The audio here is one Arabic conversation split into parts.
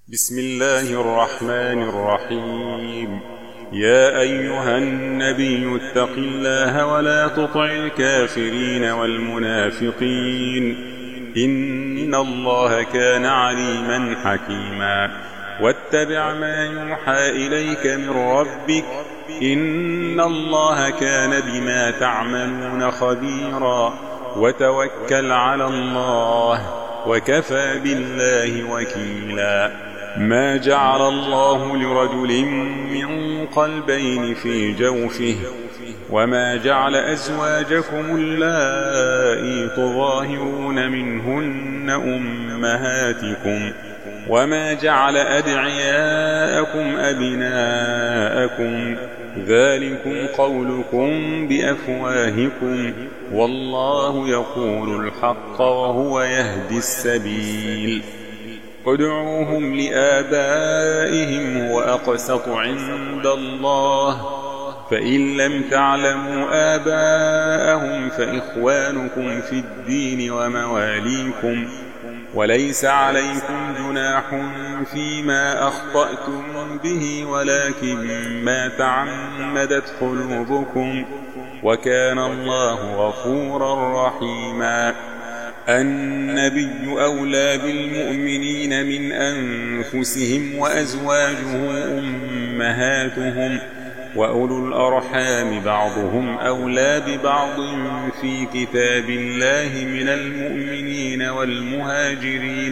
بسم الله الرحمن الرحيم. يا أيها النبي اتق الله ولا تطع الكافرين والمنافقين إن الله كان عليما حكيما. واتبع ما يوحى إليك من ربك إن الله كان بما تعملون خبيرا. وتوكل على الله وكفى بالله وكيلا. ما جعل الله لرجل من قلبين في جوفه وما جعل أزواجكم اللائي تظاهرون منهن أمهاتكم وما جعل أدعياءكم أبناءكم ذلكم قولكم بأفواهكم والله يقول الحق وهو يهدي السبيل. ادعوهم لآبائهم هو أقسط عند الله فإن لم تعلموا آباءهم فإخوانكم في الدين ومواليكم وليس عليكم جناح فيما أخطأتم به ولكن ما تعمدت قلوبكم وكان الله غفورا رحيما. النبي أولى بالمؤمنين من أنفسهم وأزواجه أمهاتهم وأولو الأرحام بعضهم أولى ببعض في كتاب الله من المؤمنين والمهاجرين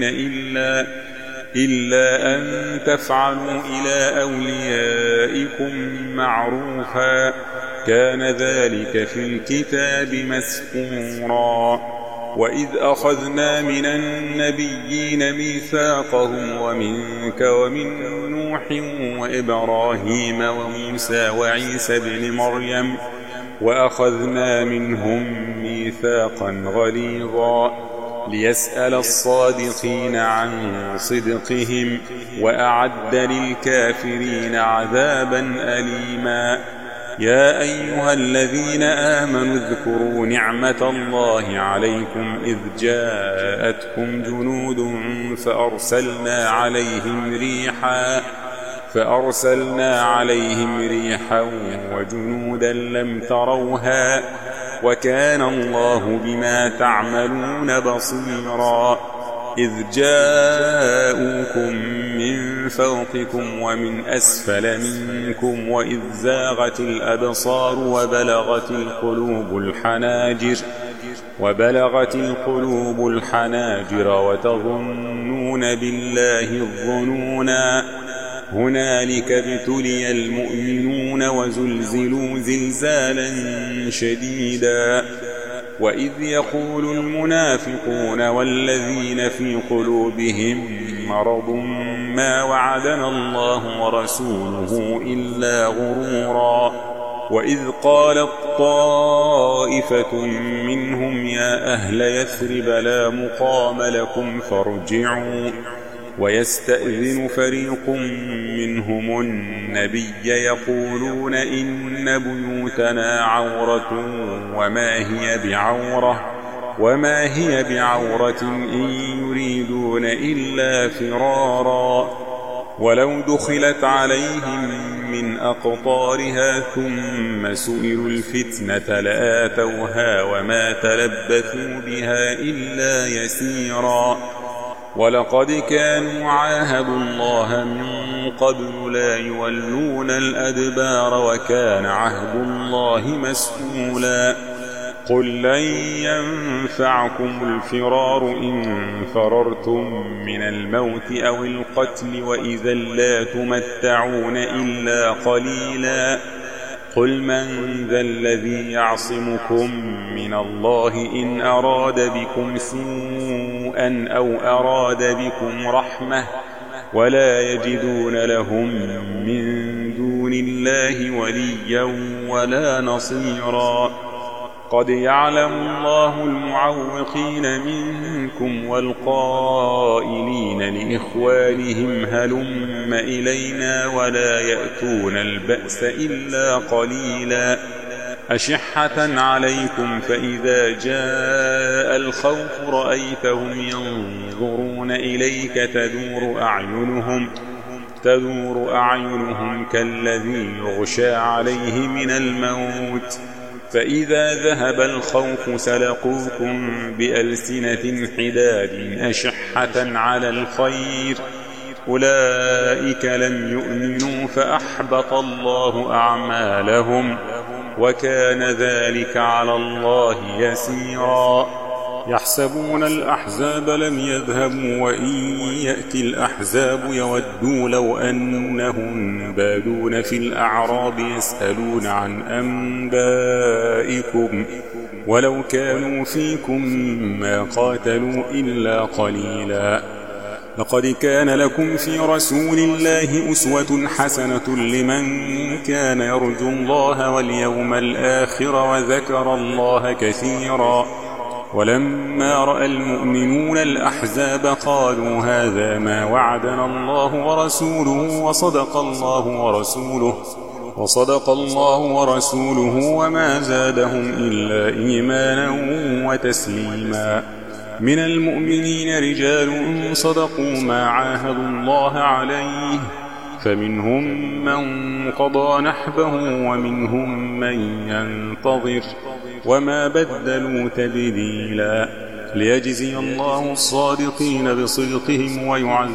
إلا أن تفعلوا إلى أوليائكم معروفا كان ذلك في الكتاب مسطورا. وإذ أخذنا من النبيين ميثاقهم ومنك ومن نوح وإبراهيم وموسى وعيسى بن مريم وأخذنا منهم ميثاقا غليظا ليسأل الصادقين عن صدقهم وأعد للكافرين عذابا أليما. يا أيها الذين آمنوا اذكروا نعمة الله عليكم إذ جاءتكم جنود فأرسلنا عليهم ريحا وجنودا لم تروها وكان الله بما تعملون بصيرا. إذ جاءوكم من فوقكم ومن أسفل منكم وإذ زاغت الأبصار وبلغت القلوب الحناجر وتظنون بالله الظنونا. هنالك ابتلي المؤمنون وزلزلوا زلزالا شديدا. وإذ يقول المنافقون والذين في قلوبهم مرض ما وعدنا الله ورسوله إلا غرورا. وإذ قالت طائفة منهم يا أهل يثرب لا مقام لكم فارجعوا ويستأذن فريق منهم النبي يقولون إن بيوتنا عورة وما هي بعورة إن يريدون إلا فرارا. ولو دخلت عليهم من أقطارها ثم سئلوا الفتنة لآتوها وما تلبثوا بها إلا يسيرا. ولقد كانوا عاهدوا الله من قبل لا يولون الأدبار وكان عهد الله مسئولا. قل لن ينفعكم الفرار إن فررتم من الموت أو القتل وإذا لا تمتعون إلا قليلا. قل من ذا الذي يعصمكم من الله إن أراد بكم سوءا أو أراد بكم رحمة ولا يجدون لهم من دون الله وليا ولا نصيرا. قد يعلم الله المعوقين منكم والقائلين لإخوانهم هلم إلينا ولا يأتون البأس إلا قليلا. أشحة عليكم فإذا جاء الخوف رأيتهم ينظرون إليك تدور أعينهم كالذي يغشى عليه من الموت، فإذا ذهب الخوف سلقوكم بألسنة حداد أشحة على الخير، أولئك لم يؤمنوا فأحبط الله أعمالهم، وكان ذلك على الله يسيرا. يحسبون الأحزاب لم يذهبوا وإن يأتي الأحزاب يودوا لو أنهم بادون في الأعراب يسألون عن أنبائكم ولو كانوا فيكم ما قاتلوا إلا قليلا. لقد كان لكم في رسول الله أسوة حسنة لمن كان يرجو الله واليوم الآخر وذكر الله كثيرا. ولما رأى المؤمنون الأحزاب قالوا هذا ما وعدنا الله ورسوله وصدق الله ورسوله وما زادهم إلا إيمانا وتسليما. من المؤمنين رجال صدقوا ما عاهدوا الله عليه، فمنهم من قضى نحبه ومنهم من ينتظر وما بدلوا تبديلا، ليجزي الله الصادقين بصدقهم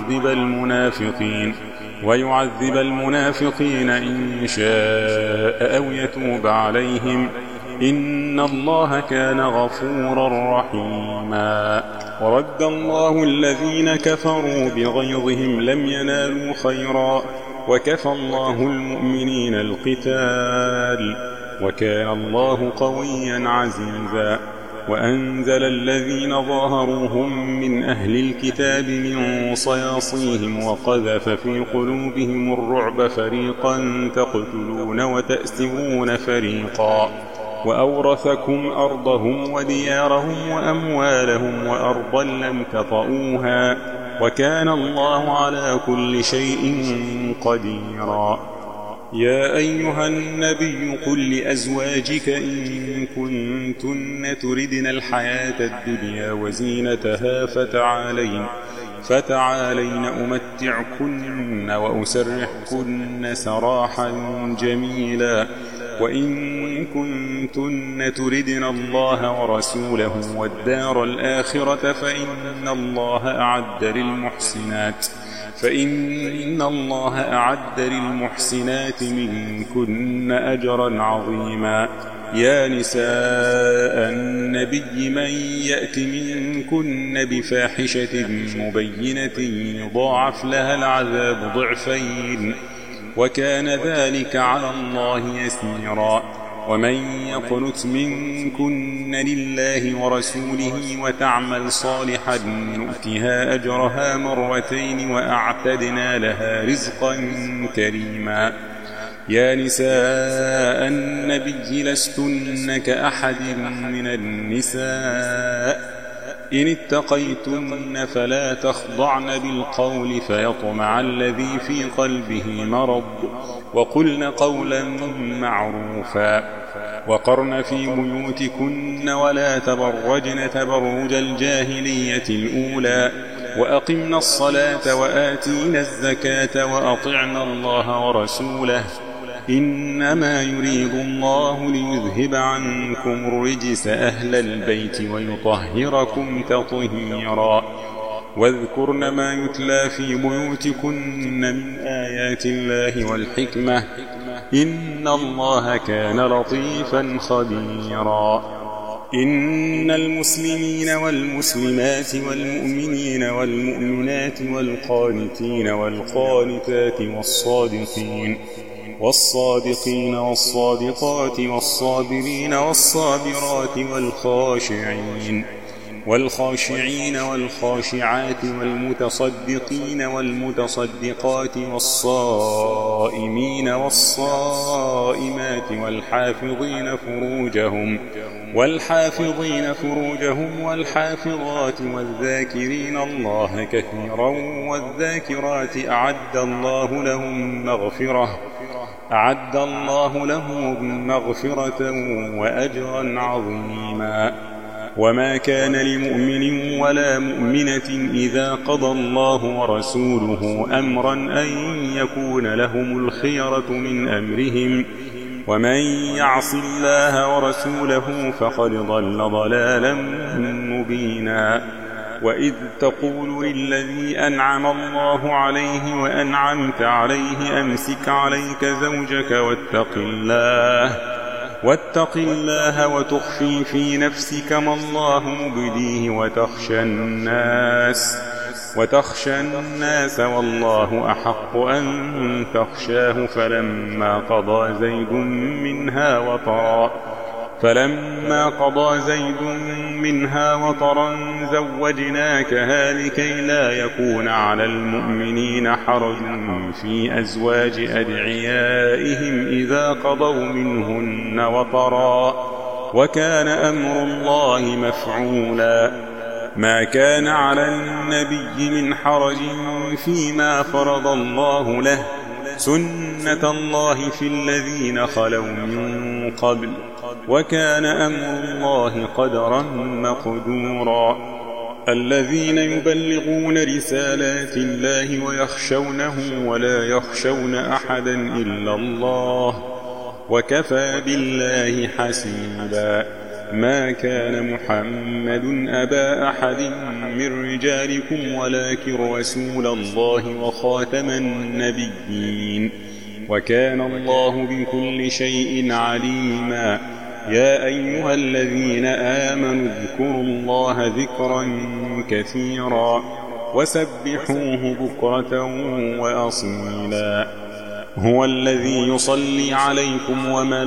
ويعذب المنافقين إن شاء أو يتوب عليهم، إن الله كان غفورا رحيما. ورد الله الذين كفروا بغيظهم لم ينالوا خيرا، وكفى الله المؤمنين القتال، وكان الله قويا عزيزا. وأنزل الذين ظاهروهم من أهل الكتاب من صياصيهم وقذف في قلوبهم الرعب، فريقا تقتلون وتأسرون فريقا، وأورثكم أرضهم وديارهم وأموالهم وأرضا لم تطئوها، وكان الله على كل شيء قديرا. يا أيها النبي قل لأزواجك إن كنتن تردن الحياة الدنيا وزينتها فتعالين أمتعكن وأسرحكن سراحا جميلا. وإن كنتن تردن الله ورسوله والدار الآخرة فإن الله أعد للمحسنات منكن أجرا عظيما. يا نساء النبي من يأت منكن بفاحشة مبينة يضاعف لها العذاب ضعفين، وكان ذلك على الله يسيرا. ومن يقنت منكن لله ورسوله وتعمل صالحا نؤتها أجرها مرتين وأعتدنا لها رزقا كريما. يا نساء النبي لستن كأحد من النساء إن اتقيتن فلا تخضعن بالقول فيطمع الذي في قلبه مرض، وقلن قولا معروفا. وقرن في بيوتكن ولا تبرجن تبرج الجاهلية الأولى، وأقمنا الصلاة وآتينا الزكاة وأطعنا الله ورسوله، إنما يريد الله ليذهب عنكم الرجس أهل البيت ويطهركم تطهيرا. واذكرن ما يتلى في بيوتكن من آيات الله والحكمة، إن الله كان لطيفا خبيرا. إن المسلمين والمسلمات والمؤمنين والمؤمنات والقانتين والقانتات والصادقين والصادقات والصابرين والصابرات والخاشعين والخاشعات والمتصدقين والمتصدقات والصائمين والصائمات والحافظين فروجهم والحافظات والذاكرين الله كثيرا والذاكرات أعد الله لهم أعد الله له مغفرة وأجرا عظيما. وما كان لمؤمن ولا مؤمنة إذا قضى الله ورسوله أمرا أن يكون لهم الخيرة من أمرهم، ومن يعص الله ورسوله فقد ضل ضلالا مبينا. وإذ تقول للذي أنعم الله عليه وأنعمت عليه أمسك عليك زوجك واتق الله وتخفي في نفسك ما الله مبديه وتخشى الناس والله أحق أن تخشاه. فلما قضى زيد منها وطرا زوجناكها لكي لا يكون على المؤمنين حرج في أزواج أدعيائهم إذا قضوا منهن وطرا، وكان أمر الله مفعولا. ما كان على النبي من حرج فيما فرض الله له، سنة الله في الذين خلوا من قبل، وكان أمر الله قدرا مقدورا. الذين يبلغون رسالات الله ويخشونه ولا يخشون أحدا إلا الله، وكفى بالله حسيبا. ما كان محمد أبا أحد من رجالكم ولكن رسول الله وخاتم النبيين، وكان الله بكل شيء عليما. يا أيها الذين آمنوا اذكروا الله ذكرا كثيرا وسبحوه بكرة وأصيلا. هو الذي يصلي عليكم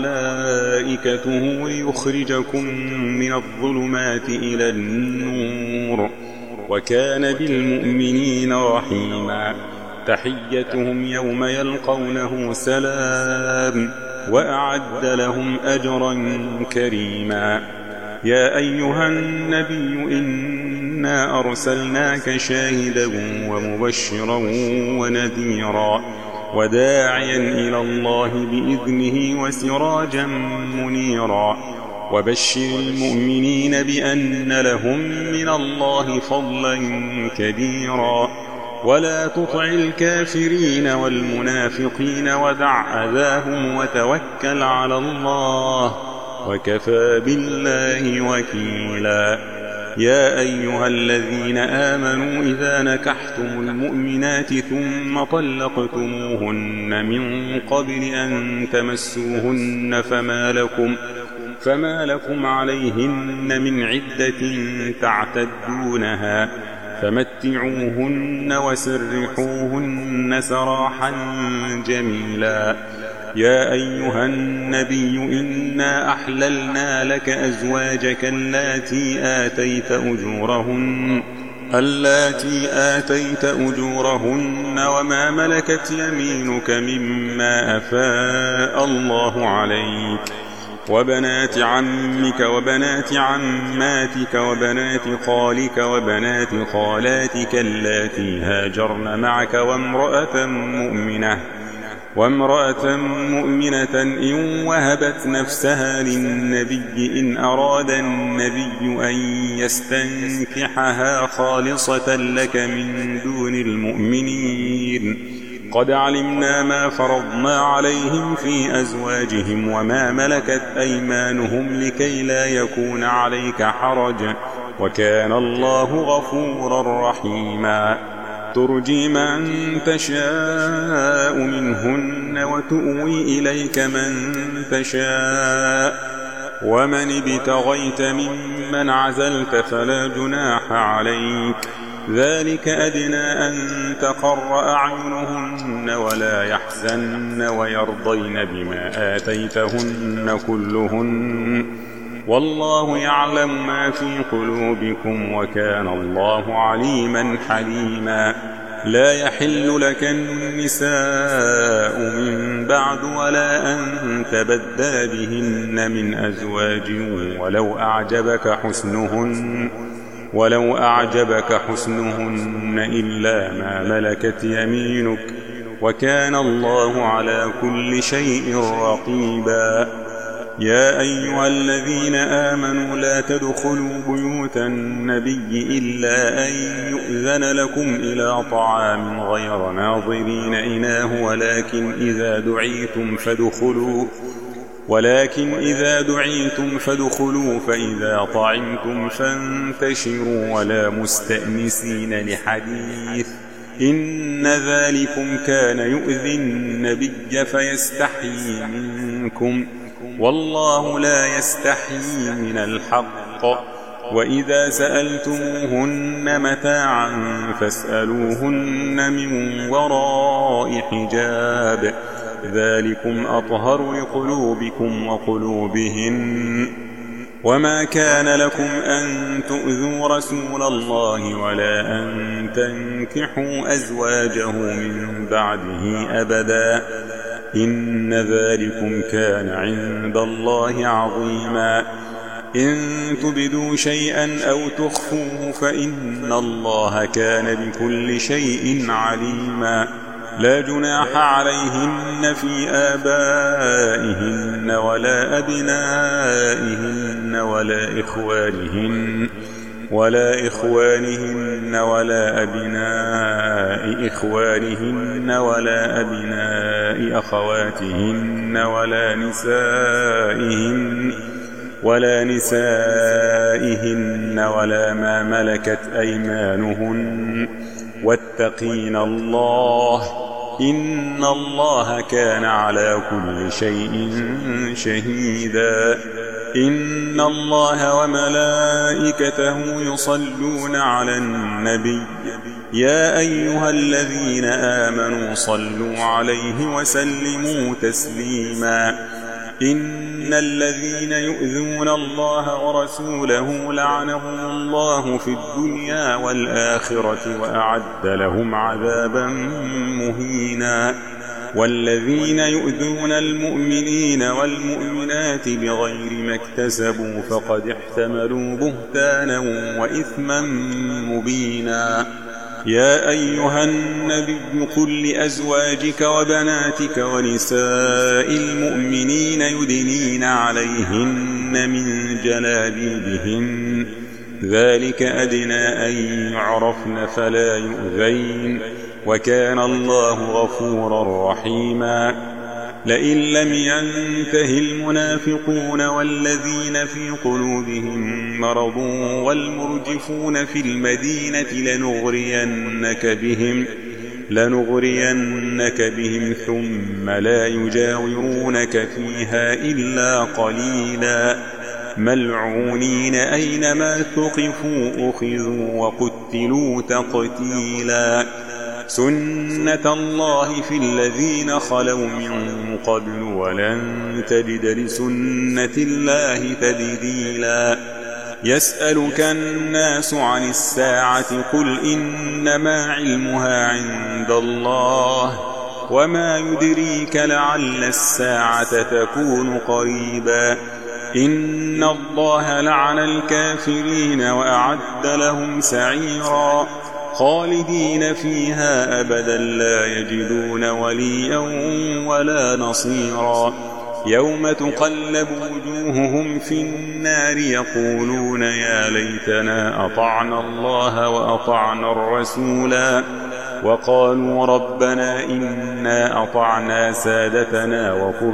وملائكته ليخرجكم من الظلمات إلى النور، وكان بالمؤمنين رحيما. تحيتهم يوم يلقونه سلام، وأعد لهم أجرا كريما. يا أيها النبي إنا أرسلناك شاهدا ومبشرا ونذيرا وداعيا إلى الله بإذنه وسراجا منيرا. وبشر المؤمنين بأن لهم من الله فضلا كبيرا. ولا تطع الكافرين والمنافقين ودع أذاهم وتوكل على الله، وكفى بالله وكيلا. يا أيها الذين آمنوا إذا نكحتم المؤمنات ثم طلقتموهن من قبل أن تمسوهن فما لكم عليهن من عدة تعتدونها، فمتعوهن وسرحوهن سراحا جميلا. يا أيها النبي إنا أحللنا لك أزواجك اللاتي آتيت أجورهن وما ملكت يمينك مما أفاء الله عليك، وبنات عمك وبنات عماتك وبنات خالك وبنات خالاتك اللاتي هاجرن معك وامرأة مؤمنة إن وهبت نفسها للنبي إن أراد النبي أن يستنكحها خالصة لك من دون المؤمنين. قد علمنا ما فرضنا عليهم في أزواجهم وما ملكت أيمانهم لكي لا يكون عليك حرج، وكان الله غفورا رحيما. ترجي من تشاء منهن وتؤوي إليك من تشاء، ومن ابتغيت ممن عزلت فلا جناح عليك. ذلك أدنى أن تقر أعينهن ولا يحزن ويرضين بما آتيتهن كلهن، والله يعلم ما في قلوبكم وكان الله عليما حليما. لا يحل لك النساء من بعد ولا أن تبدل بهن من أزواج ولو أعجبك حسنهن إلا ما ملكت يمينك، وكان الله على كل شيء رقيبا. يا أيها الذين آمنوا لا تدخلوا بيوت النبي إلا أن يؤذن لكم إلى طعام غير ناظرين إناه ولكن إذا دعيتم فادخلوا فإذا طعمتم فانتشروا ولا مستأنسين لحديث إن ذلكم كان يؤذي النبي فيستحيي منكم والله لا يستحيي من الحق. وإذا سألتموهن متاعا فاسألوهن من وراء حجاب ذلكم أطهر لقلوبكم وقلوبهن. وما كان لكم أن تؤذوا رسول الله ولا أن تنكحوا أزواجه من بعده أبدا إن ذلكم كان عند الله عظيما. إن تبدوا شيئا أو تخفوه فإن الله كان بكل شيء عليما. لا جناح عليهن في آبائهن ولا أبنائهن ولا إخوانهن ولا أبناء إخوانهن ولا أبناء أخواتهن ولا نسائهن ولا ما ملكت أيمانهن واتقين الله إن الله كان على كل شيء شهيدا. إن الله وملائكته يصلون على النبي يا أيها الذين آمنوا صلوا عليه وسلموا تسليما. إن الذين يؤذون الله ورسوله لعنهم الله في الدنيا والآخرة وأعد لهم عذابا مهينا. والذين يؤذون المؤمنين والمؤمنات بغير ما اكتسبوا فقد احتملوا بهتانا وإثما مبينا. يا أيها النبي قل لأزواجك وبناتك ونساء المؤمنين يدنين عليهن من جلابيبهن ذلك أدنى أن يعرفن فلا يؤذين وكان الله غفورا رحيما. لئن لم ينته المنافقون والذين في قلوبهم مرض والمرجفون في المدينة لنغرينك بهم ثم لا يجاورونك فيها إلا قليلا ملعونين أينما ثقفوا أخذوا وقتلوا تقتيلا. سنة الله في الذين خلوا من قبل ولن تجد لسنة الله تبديلا. يسألك الناس عن الساعة قل إنما علمها عند الله وما يدريك لعل الساعة تكون قريبا. إن الله لعن الكافرين وأعد لهم سعيرا خالدين فيها أبدا لا يجدون وليا ولا نصيرا. يوم تقلب وجوههم في النار يقولون يا ليتنا أطعنا الله وأطعنا الرسولا وقالوا ربنا إنا أطعنا سادتنا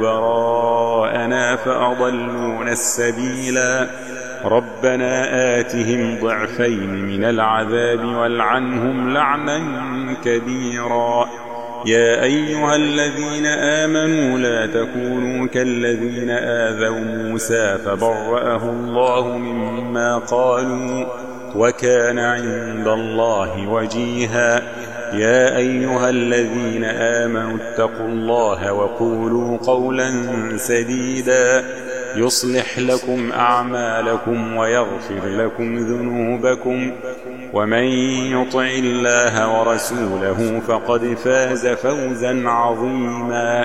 وكبراءنا فأضلونا السبيلا. ربنا آتهم ضعفين من العذاب والعنهم لعنا كبيرا. يا أيها الذين آمنوا لا تكونوا كالذين آذوا موسى فبرأه الله مما قالوا وكان عند الله وجيها. يا أيها الذين آمنوا اتقوا الله وقولوا قولا سديدا يصلح لكم أعمالكم ويغفر لكم ذنوبكم ومن يطع الله ورسوله فقد فاز فوزا عظيما.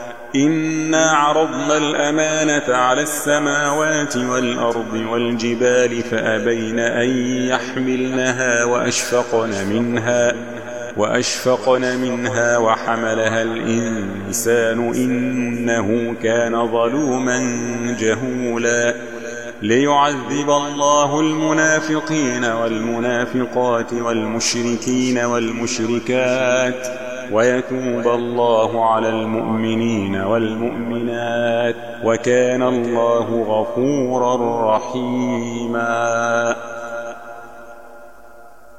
إنا عرضنا الأمانة على السماوات والأرض والجبال فأبين أن يحملنها وأشفقن منها وحملها الإنسان إنه كان ظلوما جهولا ليعذب الله المنافقين والمنافقات والمشركين والمشركات ويتوب الله على المؤمنين والمؤمنات وكان الله غفورا رحيما.